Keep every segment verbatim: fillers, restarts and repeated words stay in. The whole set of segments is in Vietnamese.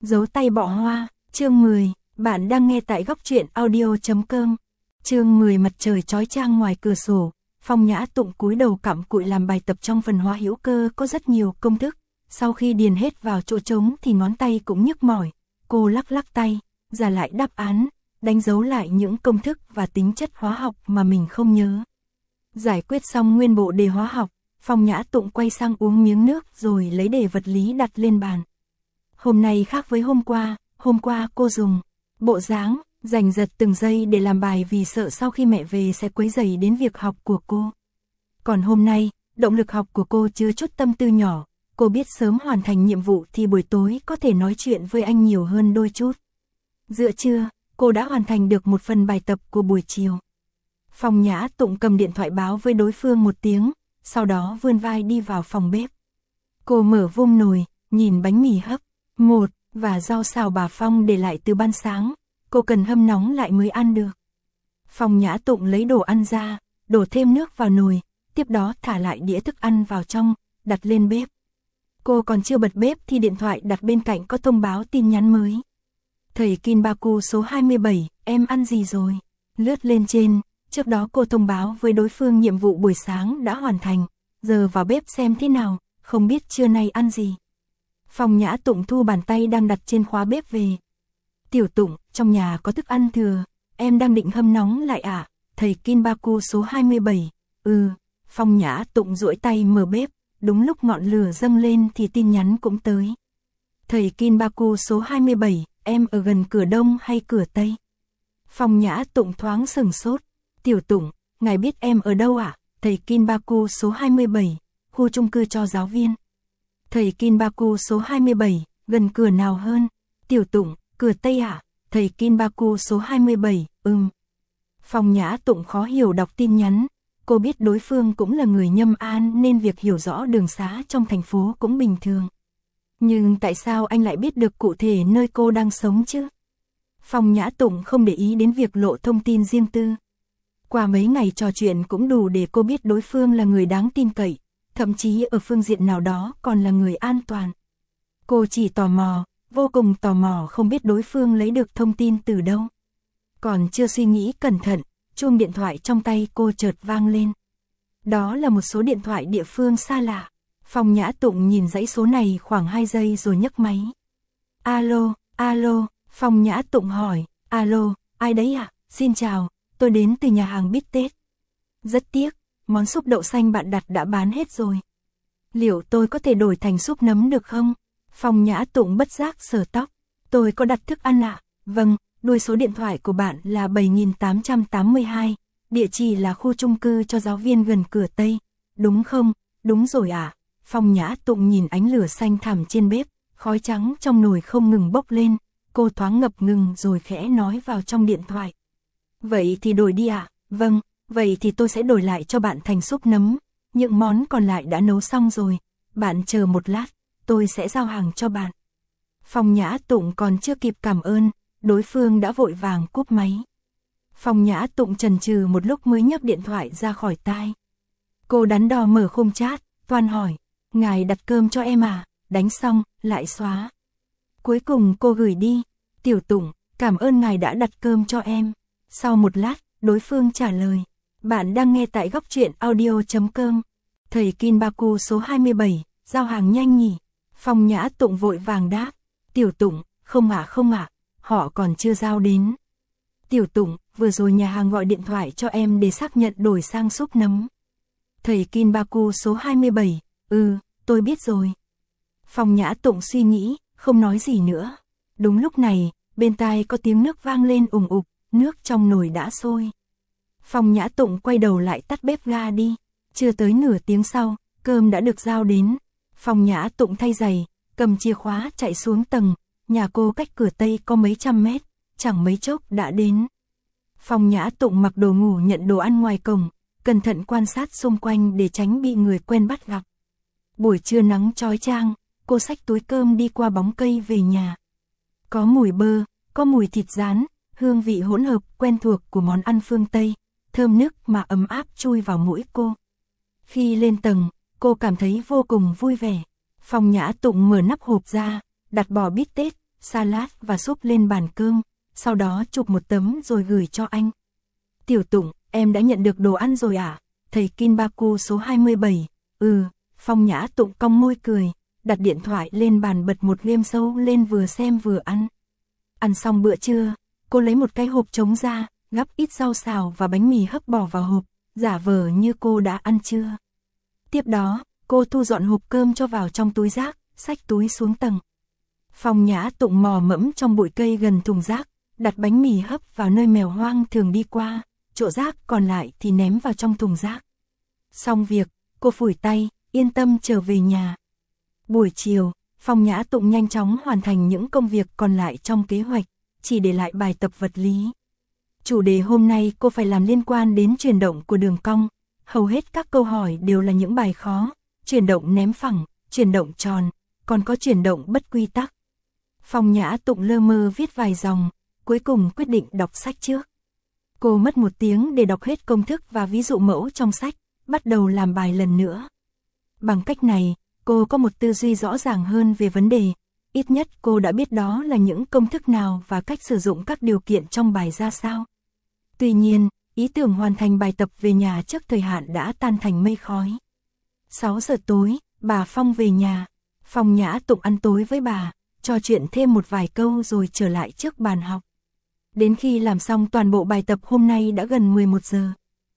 Giấu tay bỏ hoa, chương mười, bạn đang nghe tại góc truyện audio chấm com. Chương mười mặt trời chói chang ngoài cửa sổ, Phong Nhã Tụng cúi đầu cặm cụi làm bài tập trong phần hóa hữu cơ có rất nhiều công thức, sau khi điền hết vào chỗ trống thì ngón tay cũng nhức mỏi, cô lắc lắc tay, giả lại đáp án, đánh dấu lại những công thức và tính chất hóa học mà mình không nhớ. Giải quyết xong nguyên bộ đề hóa học, Phong Nhã Tụng quay sang uống miếng nước rồi lấy đề vật lý đặt lên bàn. Hôm nay khác với hôm qua, hôm qua cô dùng bộ dáng giành giật từng giây để làm bài vì sợ sau khi mẹ về sẽ quấy rầy đến việc học của cô. Còn hôm nay, động lực học của cô chứa chút tâm tư nhỏ, cô biết sớm hoàn thành nhiệm vụ thì buổi tối có thể nói chuyện với anh nhiều hơn đôi chút. Giữa trưa, cô đã hoàn thành được một phần bài tập của buổi chiều. Phong Nhã Tụng cầm điện thoại báo với đối phương một tiếng, sau đó vươn vai đi vào phòng bếp. Cô mở vung nồi, nhìn bánh mì hấp, một, và rau xào bà Phong để lại từ ban sáng, cô cần hâm nóng lại mới ăn được. Phong Nhã Tụng lấy đồ ăn ra, đổ thêm nước vào nồi, tiếp đó thả lại đĩa thức ăn vào trong, đặt lên bếp. Cô còn chưa bật bếp thì điện thoại đặt bên cạnh có thông báo tin nhắn mới. Thầy Kinbaku số hai mươi bảy, em ăn gì rồi? Lướt lên trên, trước đó cô thông báo với đối phương nhiệm vụ buổi sáng đã hoàn thành, giờ vào bếp xem thế nào, không biết trưa nay ăn gì. Phong Nhã Tụng thu bàn tay đang đặt trên khóa bếp về. Tiểu Tụng, trong nhà có thức ăn thừa, em đang định hâm nóng lại ạ. À? Thầy Kinbaku số hai mươi bảy, ừ. Phong Nhã Tụng duỗi tay mở bếp, đúng lúc ngọn lửa dâng lên thì tin nhắn cũng tới. Thầy Kinbaku số hai mươi bảy, em ở gần cửa đông hay cửa tây? Phong Nhã Tụng thoáng sừng sốt. Tiểu Tụng, ngài biết em ở đâu ạ? À? Thầy Kinbaku số hai mươi bảy, khu chung cư cho giáo viên. Thầy Kinbaku số hai mươi bảy, gần cửa nào hơn? Tiểu Tụng, cửa tây ạ. À? Thầy Kinbaku số hai mươi bảy, ừm. Phong Nhã Tụng khó hiểu đọc tin nhắn, cô biết đối phương cũng là người Nhâm An nên việc hiểu rõ đường xá trong thành phố cũng bình thường. Nhưng tại sao anh lại biết được cụ thể nơi cô đang sống chứ? Phong Nhã Tụng không để ý đến việc lộ thông tin riêng tư. Qua mấy ngày trò chuyện cũng đủ để cô biết đối phương là người đáng tin cậy, thậm chí ở phương diện nào đó còn là người an toàn. Cô chỉ tò mò, vô cùng tò mò không biết đối phương lấy được thông tin từ đâu. Còn chưa suy nghĩ cẩn thận, chuông điện thoại trong tay cô chợt vang lên. Đó là một số điện thoại địa phương xa lạ. Phong Nhã Tụng nhìn dãy số này khoảng hai giây rồi nhấc máy. Alo, alo, Phong Nhã Tụng hỏi, alo, ai đấy ạ? À? Xin chào, tôi đến từ nhà hàng Bít Tết. Rất tiếc, món súp đậu xanh bạn đặt đã bán hết rồi. Liệu tôi có thể đổi thành súp nấm được không? Phong Nhã Tụng bất giác sờ tóc. Tôi có đặt thức ăn ạ? À? Vâng, đuôi số điện thoại của bạn là bảy nghìn tám trăm tám mươi hai, địa chỉ là khu chung cư cho giáo viên gần cửa Tây. Đúng không? Đúng rồi ạ. À? Phong Nhã Tụng nhìn ánh lửa xanh thẳm trên bếp, khói trắng trong nồi không ngừng bốc lên, cô thoáng ngập ngừng rồi khẽ nói vào trong điện thoại. Vậy thì đổi đi ạ. À? Vâng, vậy thì tôi sẽ đổi lại cho bạn thành súp nấm, những món còn lại đã nấu xong rồi, bạn chờ một lát, tôi sẽ giao hàng cho bạn. Phong Nhã Tụng còn chưa kịp cảm ơn, đối phương đã vội vàng cúp máy. Phong Nhã Tụng chần chừ một lúc mới nhấc điện thoại ra khỏi tai. Cô đắn đo mở khung chat, toan hỏi, ngài đặt cơm cho em à? Đánh xong, lại xóa. Cuối cùng cô gửi đi, Tiểu Tụng, cảm ơn ngài đã đặt cơm cho em. Sau một lát, đối phương trả lời, bạn đang nghe tại góc truyện audio chấm com. Thầy Kinbaku số hai mươi bảy, giao hàng nhanh nhỉ? Phong Nhã Tụng vội vàng đáp, Tiểu Tụng, không ạ không ạ, họ còn chưa giao đến. Tiểu Tụng, vừa rồi nhà hàng gọi điện thoại cho em để xác nhận đổi sang súp nấm. Thầy Kinbaku số hai mươi bảy, ừ, tôi biết rồi. Phong Nhã Tụng suy nghĩ, không nói gì nữa. Đúng lúc này, bên tai có tiếng nước vang lên ùng ục, nước trong nồi đã sôi. Phong Nhã Tụng quay đầu lại tắt bếp ga đi. Chưa tới nửa tiếng sau, cơm đã được giao đến. Phong Nhã Tụng thay giày, cầm chìa khóa chạy xuống tầng. Nhà cô cách cửa Tây có mấy trăm mét, chẳng mấy chốc đã đến. Phong Nhã Tụng mặc đồ ngủ nhận đồ ăn ngoài cổng, cẩn thận quan sát xung quanh để tránh bị người quen bắt gặp. Buổi trưa nắng chói chang, cô xách túi cơm đi qua bóng cây về nhà. Có mùi bơ, có mùi thịt rán, hương vị hỗn hợp quen thuộc của món ăn phương Tây, thơm nức mà ấm áp chui vào mũi cô. Khi lên tầng, cô cảm thấy vô cùng vui vẻ. Phong Nhã Tụng mở nắp hộp ra, đặt bò bít tết, salad và súp lên bàn cơm, sau đó chụp một tấm rồi gửi cho anh. Tiểu Tụng, em đã nhận được đồ ăn rồi à? Thầy Kinbaku số hai mươi bảy, ừ, Phong Nhã Tụng cong môi cười, đặt điện thoại lên bàn bật một game show lên vừa xem vừa ăn. Ăn xong bữa trưa, cô lấy một cái hộp trống ra, gắp ít rau xào và bánh mì hấp bỏ vào hộp, giả vờ như cô đã ăn trưa. Tiếp đó, cô thu dọn hộp cơm cho vào trong túi rác, xách túi xuống tầng. Phong Nhã Tụng mò mẫm trong bụi cây gần thùng rác, đặt bánh mì hấp vào nơi mèo hoang thường đi qua, chỗ rác còn lại thì ném vào trong thùng rác. Xong việc, cô phủi tay, yên tâm trở về nhà. Buổi chiều, Phong Nhã Tụng nhanh chóng hoàn thành những công việc còn lại trong kế hoạch, chỉ để lại bài tập vật lý. Chủ đề hôm nay cô phải làm liên quan đến chuyển động của đường cong, hầu hết các câu hỏi đều là những bài khó, chuyển động ném phẳng, chuyển động tròn, còn có chuyển động bất quy tắc. Phong Nhã Tụng lơ mơ viết vài dòng, cuối cùng quyết định đọc sách trước. Cô mất một tiếng để đọc hết công thức và ví dụ mẫu trong sách, bắt đầu làm bài lần nữa. Bằng cách này, cô có một tư duy rõ ràng hơn về vấn đề, ít nhất cô đã biết đó là những công thức nào và cách sử dụng các điều kiện trong bài ra sao. Tuy nhiên, ý tưởng hoàn thành bài tập về nhà trước thời hạn đã tan thành mây khói. sáu giờ tối, bà Phong về nhà, Phong Nhã Tụng ăn tối với bà, trò chuyện thêm một vài câu rồi trở lại trước bàn học. Đến khi làm xong toàn bộ bài tập hôm nay đã gần mười một giờ.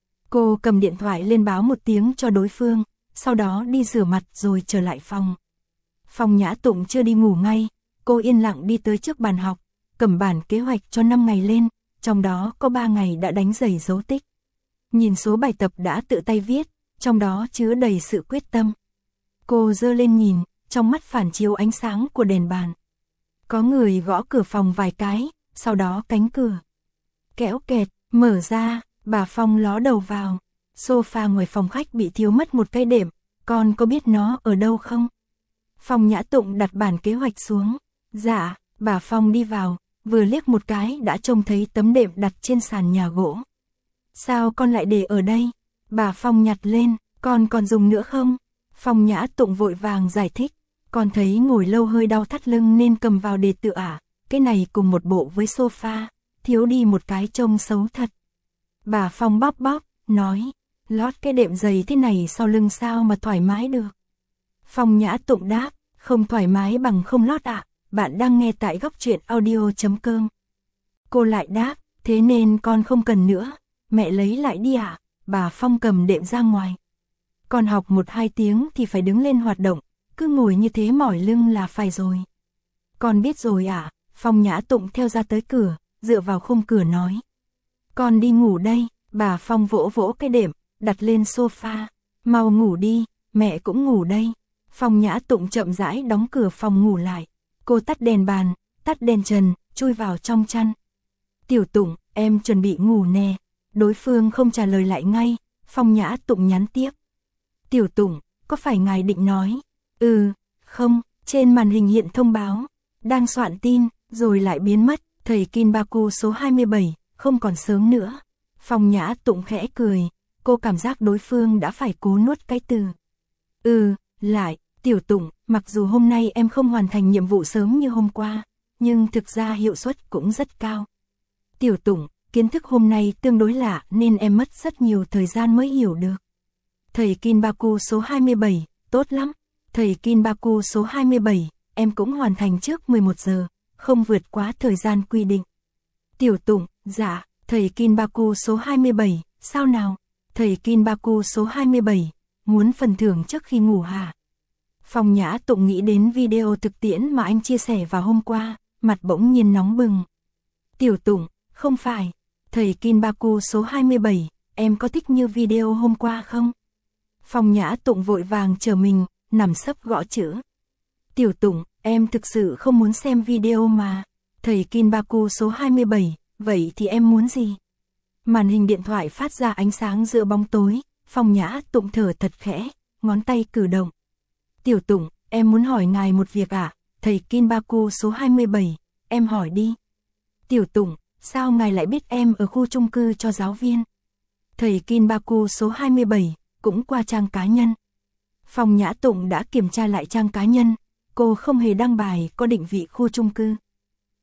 Cô cầm điện thoại lên báo một tiếng cho đối phương, sau đó đi rửa mặt rồi trở lại phòng. Phong Nhã Tụng chưa đi ngủ ngay, cô yên lặng đi tới trước bàn học, cầm bản kế hoạch cho năm ngày lên, trong đó có ba ngày đã đánh dày dấu tích. Nhìn số bài tập đã tự tay viết, trong đó chứa đầy sự quyết tâm. Cô giơ lên nhìn, trong mắt phản chiếu ánh sáng của đèn bàn. Có người gõ cửa phòng vài cái, sau đó cánh cửa kéo kẹt, mở ra, bà Phong ló đầu vào. Sofa ngoài phòng khách bị thiếu mất một cái đệm, con có biết nó ở đâu không? Phong Nhã Tụng đặt bản kế hoạch xuống. Dạ, bà Phong đi vào, vừa liếc một cái đã trông thấy tấm đệm đặt trên sàn nhà gỗ. Sao con lại để ở đây? Bà Phong nhặt lên, con còn dùng nữa không? Phong Nhã Tụng vội vàng giải thích, con thấy ngồi lâu hơi đau thắt lưng nên cầm vào để tựa à, cái này cùng một bộ với sofa, thiếu đi một cái trông xấu thật. Bà Phong bóp bóp, nói, lót cái đệm dày thế này sau lưng sao mà thoải mái được. Phong Nhã Tụng đáp, không thoải mái bằng không lót ạ, à? Bạn đang nghe tại góc truyện audio chấm com. Cô lại đáp, thế nên con không cần nữa, mẹ lấy lại đi ạ. À? Bà Phong cầm đệm ra ngoài. Con học một hai tiếng thì phải đứng lên hoạt động, cứ ngồi như thế mỏi lưng là phải rồi. Con biết rồi ạ, à? Phong Nhã Tụng theo ra tới cửa, dựa vào khung cửa nói. Con đi ngủ đây, bà Phong vỗ vỗ cái đệm, đặt lên sofa. Mau ngủ đi, mẹ cũng ngủ đây. Phong Nhã Tụng chậm rãi đóng cửa phòng ngủ lại. Cô tắt đèn bàn, tắt đèn trần, chui vào trong chăn. Tiểu Tụng, em chuẩn bị ngủ nè. Đối phương không trả lời lại ngay, Phong Nhã Tụng nhắn tiếp. Tiểu Tụng, có phải ngài định nói? Ừ, không, trên màn hình hiện thông báo. Đang soạn tin, rồi lại biến mất. Thầy Kinbaku số hai mươi bảy, không còn sớm nữa. Phong Nhã Tụng khẽ cười, cô cảm giác đối phương đã phải cố nuốt cái từ. Ừ, lại, Tiểu Tụng, mặc dù hôm nay em không hoàn thành nhiệm vụ sớm như hôm qua, nhưng thực ra hiệu suất cũng rất cao. Tiểu Tụng, kiến thức hôm nay tương đối lạ nên em mất rất nhiều thời gian mới hiểu được. Thầy Kinbaku số hai mươi bảy, tốt lắm. Thầy Kinbaku số hai mươi bảy, em cũng hoàn thành trước mười một giờ, không vượt quá thời gian quy định. Tiểu Tụng, dạ, thầy Kinbaku số hai mươi bảy, sao nào? Thầy Kinbaku số hai mươi bảy, muốn phần thưởng trước khi ngủ hả? Phong Nhã Tụng nghĩ đến video thực tiễn mà anh chia sẻ vào hôm qua, mặt bỗng nhiên nóng bừng. Tiểu Tụng, không phải, thầy Kinbaku số hai mươi bảy, em có thích như video hôm qua không? Phong Nhã Tụng vội vàng chờ mình, nằm sấp gõ chữ. Tiểu Tụng, em thực sự không muốn xem video mà. Thầy Kinbaku số hai mươi bảy, vậy thì em muốn gì? Màn hình điện thoại phát ra ánh sáng giữa bóng tối, Phong Nhã Tụng thở thật khẽ, ngón tay cử động. Tiểu Tụng, em muốn hỏi ngài một việc ạ, à? Thầy Kinbaku số hai mươi bảy, em hỏi đi. Tiểu Tụng, sao ngài lại biết em ở khu chung cư cho giáo viên? Thầy Kinbaku số hai mươi bảy, cũng qua trang cá nhân. Phong Nhã Tụng đã kiểm tra lại trang cá nhân, cô không hề đăng bài có định vị khu chung cư.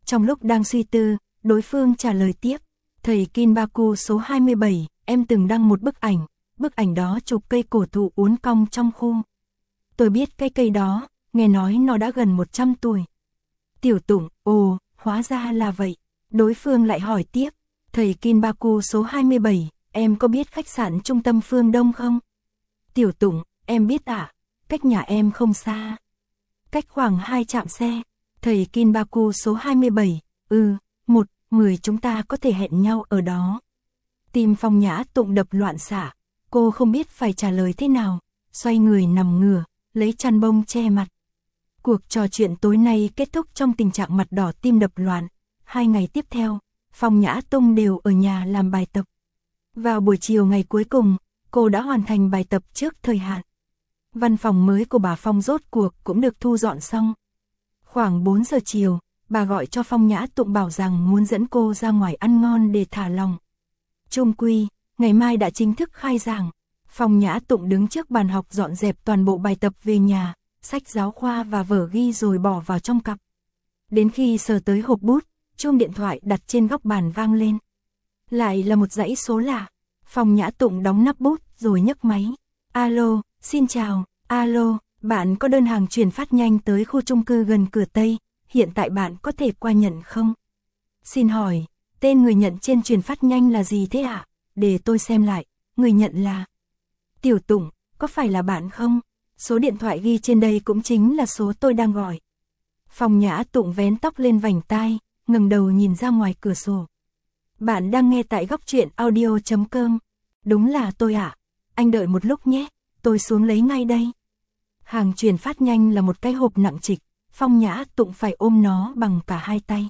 Trong lúc đang suy tư, đối phương trả lời tiếp. Thầy Kinbaku số hai mươi bảy, em từng đăng một bức ảnh. Bức ảnh đó chụp cây cổ thụ uốn cong trong khu. Tôi biết cái cây đó, nghe nói nó đã gần một trăm tuổi. Tiểu Tụng, ồ, hóa ra là vậy. Đối phương lại hỏi tiếp. Thầy Kinbaku số hai mươi bảy, em có biết khách sạn trung tâm Phương Đông không? Tiểu Tụng, em biết ạ, à? Cách nhà em không xa. Cách khoảng hai trạm xe. Thầy Kinbaku số hai mươi bảy, ừ, một, mười chúng ta có thể hẹn nhau ở đó. Tim Phong Nhã Tụng đập loạn xạ, cô không biết phải trả lời thế nào, xoay người nằm ngửa, lấy chăn bông che mặt. Cuộc trò chuyện tối nay kết thúc trong tình trạng mặt đỏ tim đập loạn. Hai ngày tiếp theo, Phong Nhã Tụng đều ở nhà làm bài tập. Vào buổi chiều ngày cuối cùng, cô đã hoàn thành bài tập trước thời hạn. Văn phòng mới của bà Phong rốt cuộc cũng được thu dọn xong. Khoảng bốn giờ chiều, bà gọi cho Phong Nhã Tụng bảo rằng muốn dẫn cô ra ngoài ăn ngon để thả lòng. Chung quy, ngày mai đã chính thức khai giảng. Phong Nhã Tụng đứng trước bàn học dọn dẹp toàn bộ bài tập về nhà, sách giáo khoa và vở ghi rồi bỏ vào trong cặp. Đến khi sờ tới hộp bút, chuông điện thoại đặt trên góc bàn vang lên. Lại là một dãy số lạ. Phong Nhã Tụng đóng nắp bút rồi nhấc máy. Alo, xin chào, alo, bạn có đơn hàng chuyển phát nhanh tới khu chung cư gần cửa Tây, hiện tại bạn có thể qua nhận không? Xin hỏi, tên người nhận trên chuyển phát nhanh là gì thế ạ? À? Để tôi xem lại, người nhận là Tiểu Tụng, có phải là bạn không? Số điện thoại ghi trên đây cũng chính là số tôi đang gọi. Phong Nhã Tụng vén tóc lên vành tai, ngẩng đầu nhìn ra ngoài cửa sổ. Bạn đang nghe tại góc truyện audio chấm com. Đúng là tôi ạ. À? Anh đợi một lúc nhé, tôi xuống lấy ngay đây. Hàng chuyển phát nhanh là một cái hộp nặng trịch, Phong Nhã Tụng phải ôm nó bằng cả hai tay.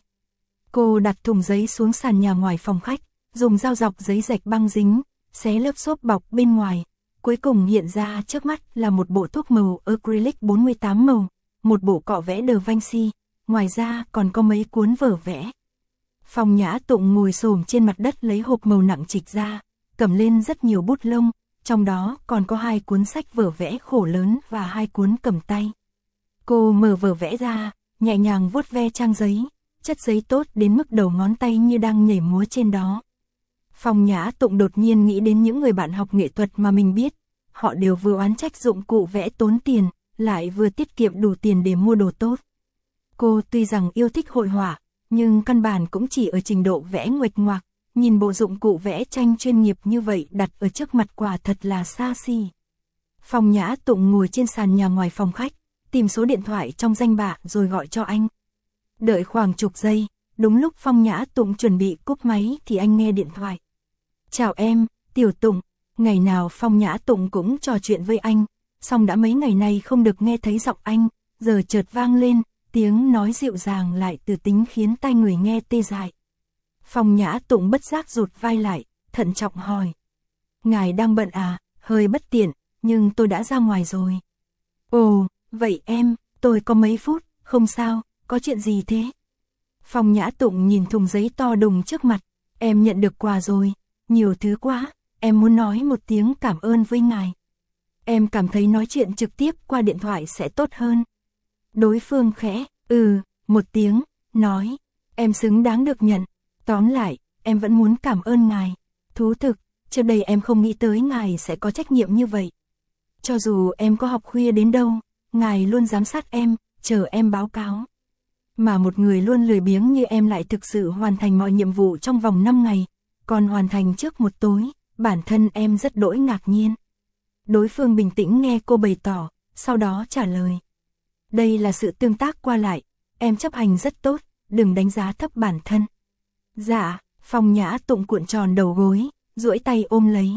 Cô đặt thùng giấy xuống sàn nhà ngoài phòng khách, dùng dao dọc giấy rạch băng dính, xé lớp xốp bọc bên ngoài. Cuối cùng hiện ra trước mắt là một bộ thuốc màu acrylic bốn mươi tám màu, một bộ cọ vẽ Da Vinci, ngoài ra còn có mấy cuốn vở vẽ. Phong Nhã Tụng ngồi xổm trên mặt đất lấy hộp màu nặng trịch ra, cầm lên rất nhiều bút lông, trong đó còn có hai cuốn sách vở vẽ khổ lớn và hai cuốn cầm tay. Cô mở vở vẽ ra, nhẹ nhàng vuốt ve trang giấy, chất giấy tốt đến mức đầu ngón tay như đang nhảy múa trên đó. Phong Nhã Tụng đột nhiên nghĩ đến những người bạn học nghệ thuật mà mình biết, họ đều vừa oán trách dụng cụ vẽ tốn tiền, lại vừa tiết kiệm đủ tiền để mua đồ tốt. Cô tuy rằng yêu thích hội họa, nhưng căn bản cũng chỉ ở trình độ vẽ nguệch ngoạc, nhìn bộ dụng cụ vẽ tranh chuyên nghiệp như vậy đặt ở trước mặt quả thật là xa xỉ. Phong Nhã Tụng ngồi trên sàn nhà ngoài phòng khách, tìm số điện thoại trong danh bạ rồi gọi cho anh. Đợi khoảng chục giây, đúng lúc Phong Nhã Tụng chuẩn bị cúp máy thì anh nghe điện thoại. Chào em, Tiểu Tụng. Ngày nào Phong Nhã Tụng cũng trò chuyện với anh, song đã mấy ngày nay không được nghe thấy giọng anh, giờ chợt vang lên, tiếng nói dịu dàng lại từ tính khiến tai người nghe tê dại. Phong Nhã Tụng bất giác rụt vai lại, thận trọng hỏi. Ngài đang bận à, hơi bất tiện, nhưng tôi đã ra ngoài rồi. Ồ, vậy em, tôi có mấy phút, không sao, có chuyện gì thế? Phong Nhã Tụng nhìn thùng giấy to đùng trước mặt, em nhận được quà rồi, nhiều thứ quá, em muốn nói một tiếng cảm ơn với ngài. Em cảm thấy nói chuyện trực tiếp qua điện thoại sẽ tốt hơn. Đối phương khẽ, ừ, một tiếng, nói, em xứng đáng được nhận. Tóm lại, em vẫn muốn cảm ơn ngài. Thú thực, trước đây em không nghĩ tới ngài sẽ có trách nhiệm như vậy. Cho dù em có học khuya đến đâu, ngài luôn giám sát em, chờ em báo cáo. Mà một người luôn lười biếng như em lại thực sự hoàn thành mọi nhiệm vụ trong vòng năm ngày, còn hoàn thành trước một tối, bản thân em rất đỗi ngạc nhiên. Đối phương bình tĩnh nghe cô bày tỏ, sau đó trả lời. Đây là sự tương tác qua lại, em chấp hành rất tốt, đừng đánh giá thấp bản thân. Dạ, Phong Nhã Tụng cuộn tròn đầu gối, duỗi tay ôm lấy.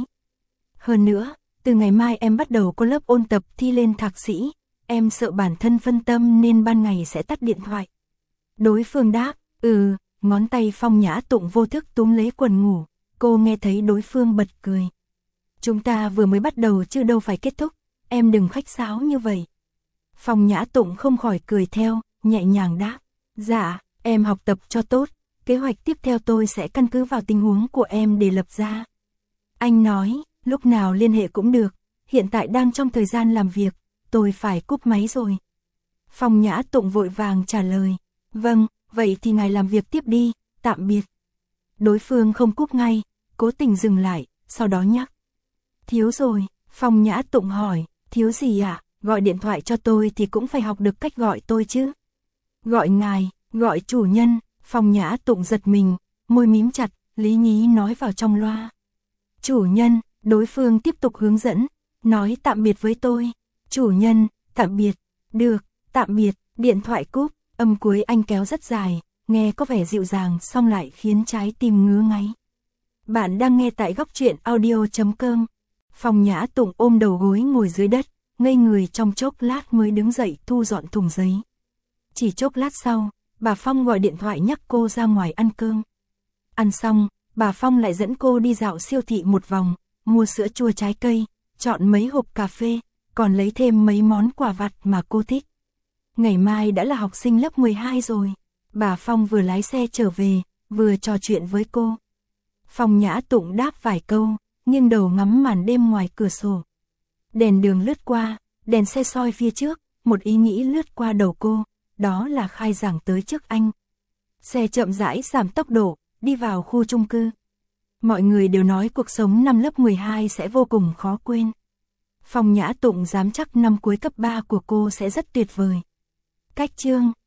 Hơn nữa, từ ngày mai em bắt đầu có lớp ôn tập thi lên thạc sĩ, em sợ bản thân phân tâm nên ban ngày sẽ tắt điện thoại. Đối phương đáp, ừ, ngón tay Phong Nhã Tụng vô thức túm lấy quần ngủ, cô nghe thấy đối phương bật cười. Chúng ta vừa mới bắt đầu chứ đâu phải kết thúc, em đừng khách sáo như vậy. Phong Nhã Tụng không khỏi cười theo, nhẹ nhàng đáp, dạ, em học tập cho tốt, kế hoạch tiếp theo tôi sẽ căn cứ vào tình huống của em để lập ra. Anh nói, lúc nào liên hệ cũng được, hiện tại đang trong thời gian làm việc, tôi phải cúp máy rồi. Phong Nhã Tụng vội vàng trả lời, vâng, vậy thì ngài làm việc tiếp đi, tạm biệt. Đối phương không cúp ngay, cố tình dừng lại, sau đó nhắc. Thiếu rồi, Phong Nhã Tụng hỏi, thiếu gì ạ, à? Gọi điện thoại cho tôi thì cũng phải học được cách gọi tôi chứ. Gọi ngài, gọi chủ nhân, Phong Nhã Tụng giật mình, môi mím chặt, lý nhí nói vào trong loa. Chủ nhân, đối phương tiếp tục hướng dẫn, nói tạm biệt với tôi. Chủ nhân, tạm biệt, được, tạm biệt, điện thoại cúp, âm cuối anh kéo rất dài, nghe có vẻ dịu dàng song lại khiến trái tim ngứa ngáy. Bạn đang nghe tại góc truyện audio chấm com. Phong Nhã Tụng ôm đầu gối ngồi dưới đất, ngây người trong chốc lát mới đứng dậy thu dọn thùng giấy. Chỉ chốc lát sau, bà Phong gọi điện thoại nhắc cô ra ngoài ăn cơm. Ăn xong, bà Phong lại dẫn cô đi dạo siêu thị một vòng, mua sữa chua trái cây, chọn mấy hộp cà phê, còn lấy thêm mấy món quà vặt mà cô thích. Ngày mai đã là học sinh lớp mười hai rồi. Bà Phong vừa lái xe trở về, vừa trò chuyện với cô. Phong Nhã Tụng đáp vài câu, nghiêng đầu ngắm màn đêm ngoài cửa sổ. Đèn đường lướt qua, đèn xe soi phía trước, một ý nghĩ lướt qua đầu cô, đó là khai giảng tới trước anh. Xe chậm rãi giảm tốc độ, đi vào khu chung cư. Mọi người đều nói cuộc sống năm lớp mười hai sẽ vô cùng khó quên. Phong Nhã Tụng dám chắc năm cuối cấp ba của cô sẽ rất tuyệt vời. Cách chương